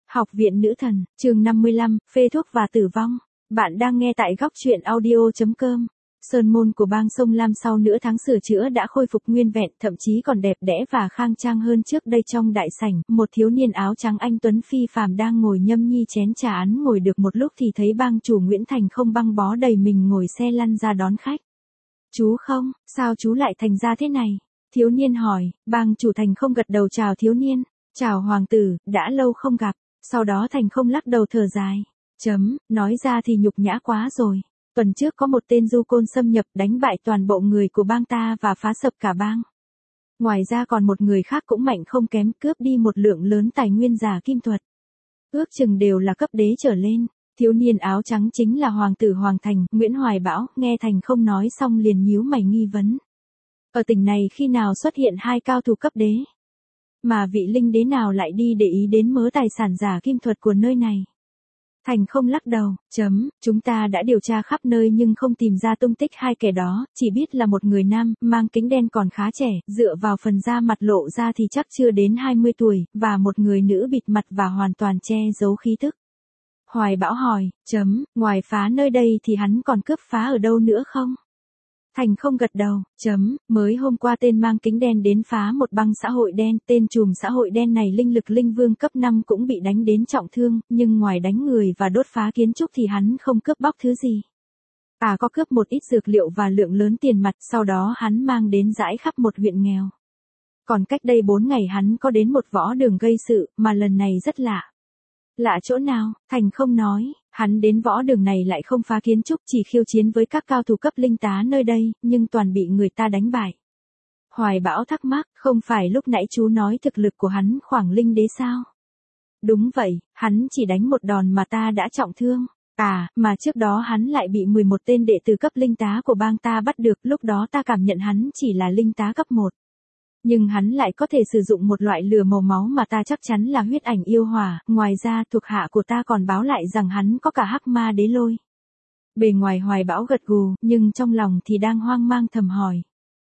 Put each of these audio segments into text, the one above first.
Học viện Nữ Thần, chương 55, phê thuốc và tử vong. Bạn đang nghe tại góc truyện audio.com. Sơn môn của bang Sông Lam sau nửa tháng sửa chữa đã khôi phục nguyên vẹn, thậm chí còn đẹp đẽ và khang trang hơn trước đây. Trong đại sảnh, một thiếu niên áo trắng anh tuấn phi phàm đang ngồi nhâm nhi chén trà án. Ngồi được một lúc thì thấy bang chủ Nguyễn Thành không băng bó đầy mình ngồi xe lăn ra đón khách. Chú không, sao chú lại thành ra thế này? Thiếu niên hỏi. Bang chủ Thành không gật đầu chào thiếu niên. Chào hoàng tử, đã lâu không gặp. Sau đó Thành không lắc đầu thở dài. Nói ra thì nhục nhã quá rồi. Tuần trước có một tên du côn xâm nhập đánh bại toàn bộ người của bang ta và phá sập cả bang. Ngoài ra còn một người khác cũng mạnh không kém, cướp đi một lượng lớn tài nguyên giả kim thuật. Ước chừng đều là cấp đế trở lên. Thiếu niên áo trắng chính là hoàng tử Hoàng Thành, Nguyễn Hoài Bão. Nghe Thành không nói xong liền nhíu mày nghi vấn. Ở tỉnh này khi nào xuất hiện hai cao thủ cấp đế? Mà vị linh đế nào lại đi để ý đến mớ tài sản giả kim thuật của nơi này? Thành không lắc đầu. Chúng ta đã điều tra khắp nơi nhưng không tìm ra tung tích hai kẻ đó, chỉ biết là một người nam, mang kính đen còn khá trẻ, dựa vào phần da mặt lộ ra thì chắc chưa đến 20 tuổi, và một người nữ bịt mặt và hoàn toàn che giấu khí tức. Hoài Bão hỏi. Ngoài phá nơi đây thì hắn còn cướp phá ở đâu nữa không? Thành không gật đầu. Mới hôm qua tên mang kính đen đến phá một băng xã hội đen, tên trùm xã hội đen này linh lực linh vương cấp 5 cũng bị đánh đến trọng thương, nhưng ngoài đánh người và đốt phá kiến trúc thì hắn không cướp bóc thứ gì. Có cướp một ít dược liệu và lượng lớn tiền mặt, sau đó hắn mang đến dãi khắp một huyện nghèo. Còn cách đây 4 ngày hắn có đến một võ đường gây sự, mà lần này rất lạ. Lạ chỗ nào? Thành không nói. Hắn đến võ đường này lại không phá kiến trúc, chỉ khiêu chiến với các cao thủ cấp linh tá nơi đây, nhưng toàn bị người ta đánh bại. Hoài Bão thắc mắc, không phải lúc nãy chú nói thực lực của hắn khoảng linh đế sao? Đúng vậy, hắn chỉ đánh một đòn mà ta đã trọng thương. Mà trước đó hắn lại bị 11 tên đệ tử cấp linh tá của bang ta bắt được, lúc đó ta cảm nhận hắn chỉ là linh tá cấp 1. Nhưng hắn lại có thể sử dụng một loại lửa màu máu mà ta chắc chắn là huyết ảnh yêu hỏa, ngoài ra thuộc hạ của ta còn báo lại rằng hắn có cả hắc ma đế lôi. Bề ngoài Hoài Bão gật gù, nhưng trong lòng thì đang hoang mang thầm hỏi.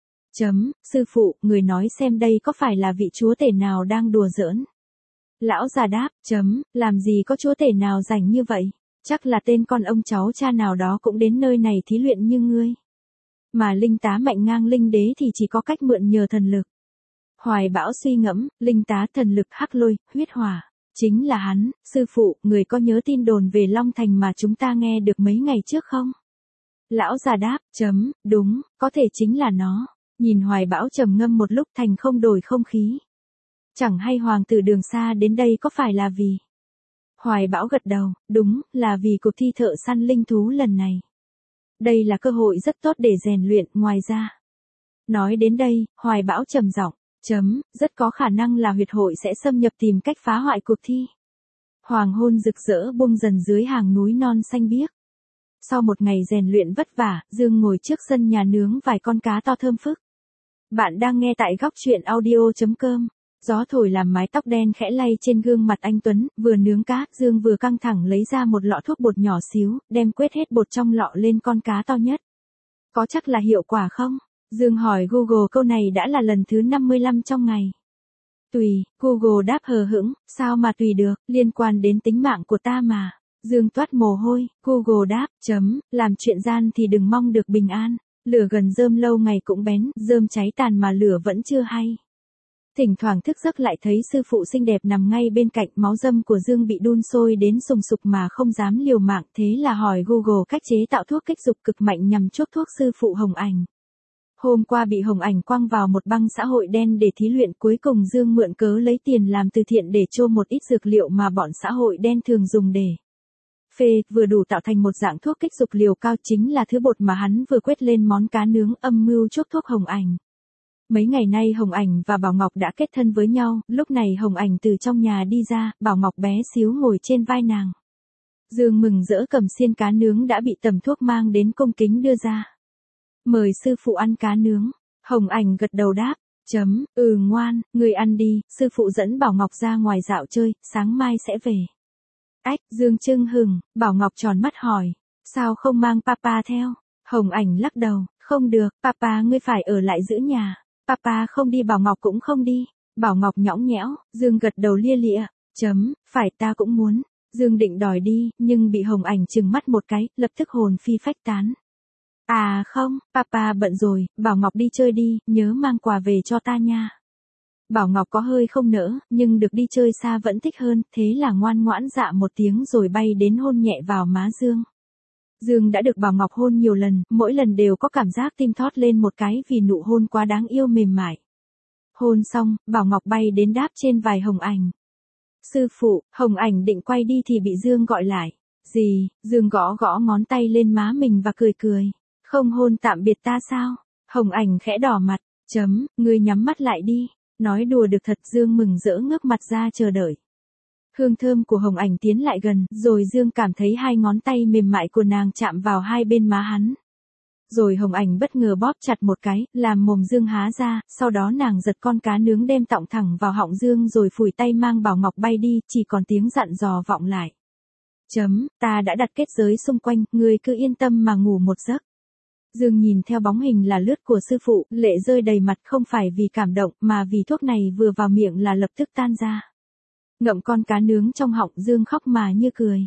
Sư phụ, người nói xem đây có phải là vị chúa tể nào đang đùa giỡn? Lão già đáp. Làm gì có chúa tể nào rảnh như vậy? Chắc là tên con ông cháu cha nào đó cũng đến nơi này thí luyện như ngươi. Mà linh tá mạnh ngang linh đế thì chỉ có cách mượn nhờ thần lực. Hoài Bão suy ngẫm, linh tá, thần lực, hắc lôi, huyết hỏa. Chính là hắn. Sư phụ, người có nhớ tin đồn về Long Thành mà chúng ta nghe được mấy ngày trước không? Lão già đáp. Đúng, có thể chính là nó. Nhìn Hoài Bão trầm ngâm một lúc, Thành không đổi không khí. Chẳng hay hoàng tử đường xa đến đây có phải là vì? Hoài Bão gật đầu. Đúng, là vì cuộc thi thợ săn linh thú lần này. Đây là cơ hội rất tốt để rèn luyện, ngoài ra. Nói đến đây, Hoài Bão trầm giọng. Rất có khả năng là huyệt hội sẽ xâm nhập tìm cách phá hoại cuộc thi. Hoàng hôn rực rỡ buông dần dưới hàng núi non xanh biếc. Sau một ngày rèn luyện vất vả, Dương ngồi trước sân nhà nướng vài con cá to thơm phức. Bạn đang nghe tại góc truyện audio.com. Gió thổi làm mái tóc đen khẽ lay trên gương mặt anh Tuấn, vừa nướng cá, Dương vừa căng thẳng lấy ra một lọ thuốc bột nhỏ xíu, đem quét hết bột trong lọ lên con cá to nhất. Có chắc là hiệu quả không? Dương hỏi Google câu này đã là lần thứ 55 trong ngày. Tùy, Google đáp hờ hững, sao mà tùy được, liên quan đến tính mạng của ta mà. Dương toát mồ hôi, Google đáp. Làm chuyện gian thì đừng mong được bình an, lửa gần rơm lâu ngày cũng bén, rơm cháy tàn mà lửa vẫn chưa hay. Thỉnh thoảng thức giấc lại thấy sư phụ xinh đẹp nằm ngay bên cạnh, máu dâm của Dương bị đun sôi đến sùng sục mà không dám liều mạng, thế là hỏi Google cách chế tạo thuốc kích dục cực mạnh nhằm chuốc thuốc sư phụ Hồng Ảnh. Hôm qua bị Hồng Ảnh quăng vào một băng xã hội đen để thí luyện, cuối cùng Dương mượn cớ lấy tiền làm từ thiện để chô một ít dược liệu mà bọn xã hội đen thường dùng để phê, vừa đủ tạo thành một dạng thuốc kích dục liều cao, chính là thứ bột mà hắn vừa quét lên món cá nướng, âm mưu chuốc thuốc Hồng Ảnh. Mấy ngày nay Hồng Ảnh và Bảo Ngọc đã kết thân với nhau, lúc này Hồng Ảnh từ trong nhà đi ra, Bảo Ngọc bé xíu ngồi trên vai nàng. Dương mừng rỡ cầm xiên cá nướng đã bị tầm thuốc mang đến cung kính đưa ra. Mời sư phụ ăn cá nướng. Hồng Ảnh gật đầu đáp. Ngoan, người ăn đi, sư phụ dẫn Bảo Ngọc ra ngoài dạo chơi, sáng mai sẽ về. Dương chưng hừng, Bảo Ngọc tròn mắt hỏi. Sao không mang papa theo? Hồng Ảnh lắc đầu. Không được, papa ngươi phải ở lại giữ nhà. Papa không đi Bảo Ngọc cũng không đi. Bảo Ngọc nhõng nhẽo, Dương gật đầu lia lịa. Phải ta cũng muốn. Dương định đòi đi, nhưng bị Hồng Ảnh trừng mắt một cái, lập tức hồn phi phách tán. À không, papa bận rồi, bảo Ngọc đi chơi đi, nhớ mang quà về cho ta nha. Bảo Ngọc có hơi không nỡ, nhưng được đi chơi xa vẫn thích hơn, thế là ngoan ngoãn dạ một tiếng rồi bay đến hôn nhẹ vào má Dương. Dương đã được Bảo Ngọc hôn nhiều lần, mỗi lần đều có cảm giác tim thót lên một cái vì nụ hôn quá đáng yêu mềm mại. Hôn xong, Bảo Ngọc bay đến đáp trên vai Hồng Ảnh. Sư phụ, Hồng Ảnh định quay đi thì bị Dương gọi lại. Gì? Dương gõ gõ ngón tay lên má mình và cười cười. Không hôn tạm biệt ta sao? Hồng Ảnh khẽ đỏ mặt. Ngươi nhắm mắt lại đi. Nói đùa được thật. Dương mừng rỡ ngước mặt ra chờ đợi. Hương thơm của Hồng Ảnh tiến lại gần, rồi Dương cảm thấy hai ngón tay mềm mại của nàng chạm vào hai bên má hắn. Rồi Hồng Ảnh bất ngờ bóp chặt một cái, làm mồm Dương há ra, sau đó nàng giật con cá nướng đem tọng thẳng vào họng Dương rồi phủi tay mang Bảo Ngọc bay đi, chỉ còn tiếng dặn dò vọng lại. Ta đã đặt kết giới xung quanh, ngươi cứ yên tâm mà ngủ một giấc. Dương nhìn theo bóng hình là lướt của sư phụ, lệ rơi đầy mặt không phải vì cảm động mà vì thuốc này vừa vào miệng là lập tức tan ra. Ngậm con cá nướng trong họng Dương khóc mà như cười.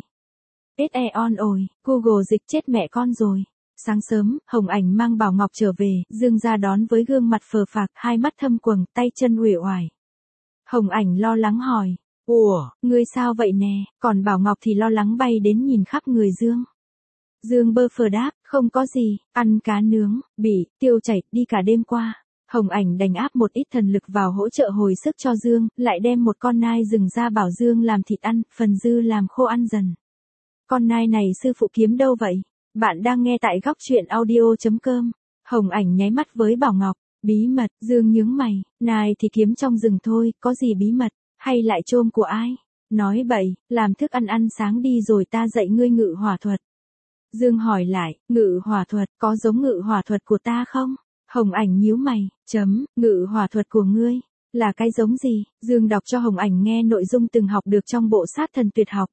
On ồi, Google dịch chết mẹ con rồi. Sáng sớm, Hồng Ảnh mang Bảo Ngọc trở về, Dương ra đón với gương mặt phờ phạc, hai mắt thâm quầng, tay chân uể oải. Hồng Ảnh lo lắng hỏi. Ủa, ngươi sao vậy nè? Còn Bảo Ngọc thì lo lắng bay đến nhìn khắp người Dương. Dương bơ phờ đáp, không có gì, ăn cá nướng, bị tiêu chảy đi cả đêm qua. Hồng Ảnh đành áp một ít thần lực vào hỗ trợ hồi sức cho Dương, lại đem một con nai rừng ra bảo Dương làm thịt ăn, phần dư làm khô ăn dần. Con nai này sư phụ kiếm đâu vậy? Bạn đang nghe tại góc truyện audio.com. Hồng Ảnh nháy mắt với Bảo Ngọc. Bí mật, Dương nhướng mày, nai thì kiếm trong rừng thôi, có gì bí mật, hay lại trôm của ai? Nói bậy, làm thức ăn ăn sáng đi rồi ta dạy ngươi ngự hỏa thuật. Dương hỏi lại, ngự hỏa thuật, có giống ngự hỏa thuật của ta không? Hồng Ảnh nhíu mày, ngự hỏa thuật của ngươi, là cái giống gì? Dương đọc cho Hồng Ảnh nghe nội dung từng học được trong bộ sát thần tuyệt học.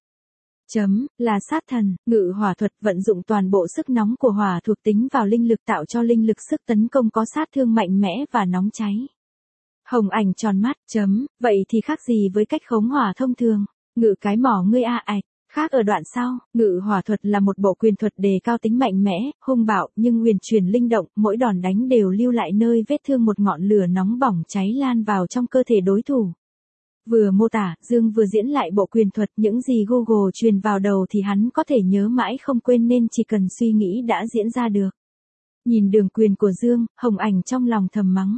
Là sát thần, ngự hỏa thuật vận dụng toàn bộ sức nóng của hỏa thuộc tính vào linh lực tạo cho linh lực sức tấn công có sát thương mạnh mẽ và nóng cháy. Hồng Ảnh tròn mắt, vậy thì khác gì với cách khống hỏa thông thường? Ngự cái mỏ ngươi ạch. Khác ở đoạn sau, ngự hỏa thuật là một bộ quyền thuật đề cao tính mạnh mẽ, hung bạo nhưng huyền chuyển linh động, mỗi đòn đánh đều lưu lại nơi vết thương một ngọn lửa nóng bỏng cháy lan vào trong cơ thể đối thủ. Vừa mô tả, Dương vừa diễn lại bộ quyền thuật, những gì Google truyền vào đầu thì hắn có thể nhớ mãi không quên nên chỉ cần suy nghĩ đã diễn ra được. Nhìn đường quyền của Dương, Hồng Ảnh trong lòng thầm mắng.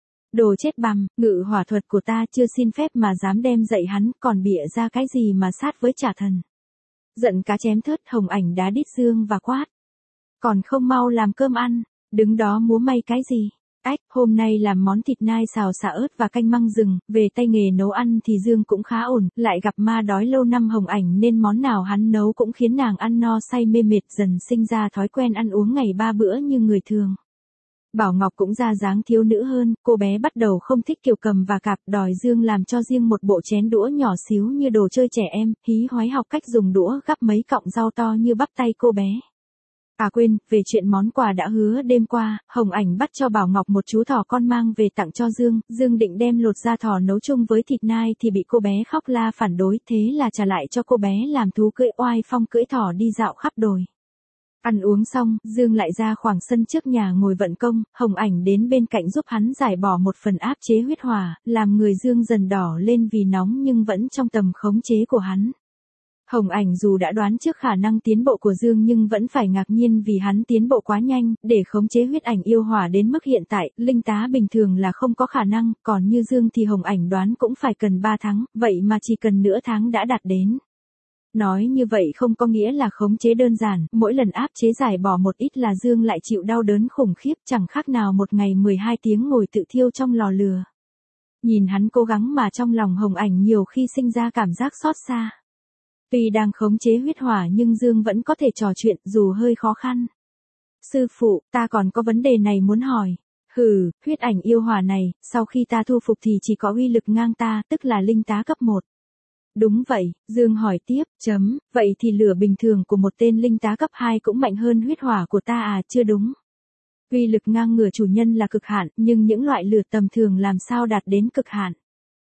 Đồ chết bằm, ngự hỏa thuật của ta chưa xin phép mà dám đem dạy hắn, còn bịa ra cái gì mà sát với trả thần. Giận cá chém thớt, Hồng Ảnh đá đít Dương và quát. Còn không mau làm cơm ăn, đứng đó múa may cái gì? Hôm nay làm món thịt nai xào xả ớt và canh măng rừng, về tay nghề nấu ăn thì Dương cũng khá ổn, lại gặp ma đói lâu năm Hồng Ảnh nên món nào hắn nấu cũng khiến nàng ăn no say mê mệt, dần sinh ra thói quen ăn uống ngày 3 bữa như người thường. Bảo Ngọc cũng ra dáng thiếu nữ hơn, cô bé bắt đầu không thích kiều cầm và cạp, đòi Dương làm cho riêng một bộ chén đũa nhỏ xíu như đồ chơi trẻ em, hí hoáy học cách dùng đũa gắp mấy cọng rau to như bắp tay cô bé. À quên, về chuyện món quà đã hứa đêm qua, Hồng Ảnh bắt cho Bảo Ngọc một chú thỏ con mang về tặng cho Dương, Dương định đem lột da thỏ nấu chung với thịt nai thì bị cô bé khóc la phản đối, thế là trả lại cho cô bé làm thú cưỡi oai phong cưỡi thỏ đi dạo khắp đồi. Ăn uống xong, Dương lại ra khoảng sân trước nhà ngồi vận công, Hồng Ảnh đến bên cạnh giúp hắn giải bỏ một phần áp chế huyết hỏa, làm người Dương dần đỏ lên vì nóng nhưng vẫn trong tầm khống chế của hắn. Hồng Ảnh dù đã đoán trước khả năng tiến bộ của Dương nhưng vẫn phải ngạc nhiên vì hắn tiến bộ quá nhanh, để khống chế huyết ảnh yêu hỏa đến mức hiện tại, linh tá bình thường là không có khả năng, còn như Dương thì Hồng Ảnh đoán cũng phải cần 3 tháng, vậy mà chỉ cần nửa tháng đã đạt đến. Nói như vậy không có nghĩa là khống chế đơn giản, mỗi lần áp chế giải bỏ một ít là Dương lại chịu đau đớn khủng khiếp, chẳng khác nào một ngày 12 tiếng ngồi tự thiêu trong lò lửa. Nhìn hắn cố gắng mà trong lòng Hồng Ảnh nhiều khi sinh ra cảm giác xót xa. Tuy đang khống chế huyết hỏa nhưng Dương vẫn có thể trò chuyện dù hơi khó khăn. Sư phụ, ta còn có vấn đề này muốn hỏi. Huyết ảnh yêu hỏa này, sau khi ta thu phục thì chỉ có uy lực ngang ta, tức là linh tá cấp 1. Đúng vậy, Dương hỏi tiếp, vậy thì lửa bình thường của một tên linh tá cấp 2 cũng mạnh hơn huyết hỏa của ta à, chưa đúng. Uy lực ngang ngửa chủ nhân là cực hạn, nhưng những loại lửa tầm thường làm sao đạt đến cực hạn.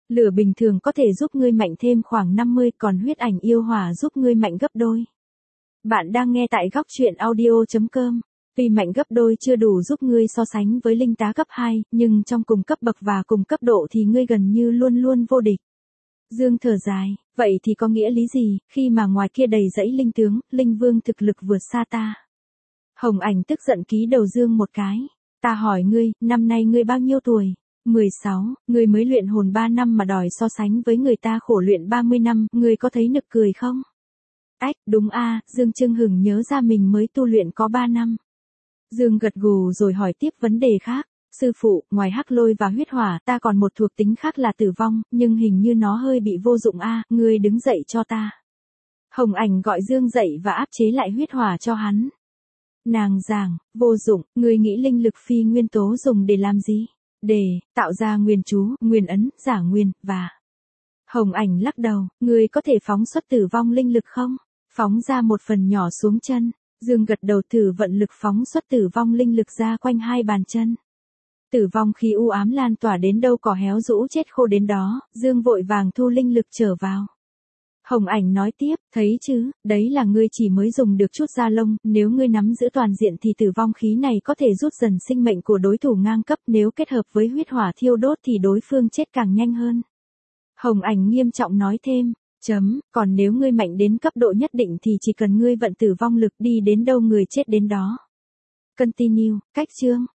Lửa bình thường có thể giúp ngươi mạnh thêm khoảng 50, còn huyết ảnh yêu hỏa giúp ngươi mạnh gấp đôi. Bạn đang nghe tại góc truyện audio.com. Tuy mạnh gấp đôi chưa đủ giúp ngươi so sánh với linh tá cấp 2, nhưng trong cùng cấp bậc và cùng cấp độ thì ngươi gần như luôn luôn vô địch. Dương thở dài, vậy thì có nghĩa lý gì, khi mà ngoài kia đầy dãy linh tướng, linh vương thực lực vượt xa ta. Hồng Ảnh tức giận ký đầu Dương một cái. Ta hỏi ngươi, năm nay ngươi bao nhiêu tuổi? 16, ngươi mới luyện hồn 3 năm mà đòi so sánh với người ta khổ luyện 30 năm, ngươi có thấy nực cười không? Ách, đúng a, Dương Trưng Hừng nhớ ra mình mới tu luyện có 3 năm. Dương gật gù rồi hỏi tiếp vấn đề khác. Sư phụ, ngoài hắc lôi và huyết hỏa, ta còn một thuộc tính khác là tử vong, nhưng hình như nó hơi bị vô dụng a, ngươi đứng dậy cho ta. Hồng Ảnh gọi Dương dậy và áp chế lại huyết hỏa cho hắn. Nàng giảng, vô dụng, ngươi nghĩ linh lực phi nguyên tố dùng để làm gì? Để tạo ra nguyên chú, nguyên ấn, giả nguyên, và... Hồng Ảnh lắc đầu, ngươi có thể phóng xuất tử vong linh lực không? Phóng ra một phần nhỏ xuống chân. Dương gật đầu thử vận lực phóng xuất tử vong linh lực ra quanh hai bàn chân. Tử vong khí u ám lan tỏa đến đâu cỏ héo rũ chết khô đến đó, Dương vội vàng thu linh lực trở vào. Hồng Ảnh nói tiếp, thấy chứ, đấy là ngươi chỉ mới dùng được chút da lông, nếu ngươi nắm giữ toàn diện thì tử vong khí này có thể rút dần sinh mệnh của đối thủ ngang cấp, nếu kết hợp với huyết hỏa thiêu đốt thì đối phương chết càng nhanh hơn. Hồng Ảnh nghiêm trọng nói thêm, còn nếu ngươi mạnh đến cấp độ nhất định thì chỉ cần ngươi vận tử vong lực đi đến đâu người chết đến đó. Continue, cách chương.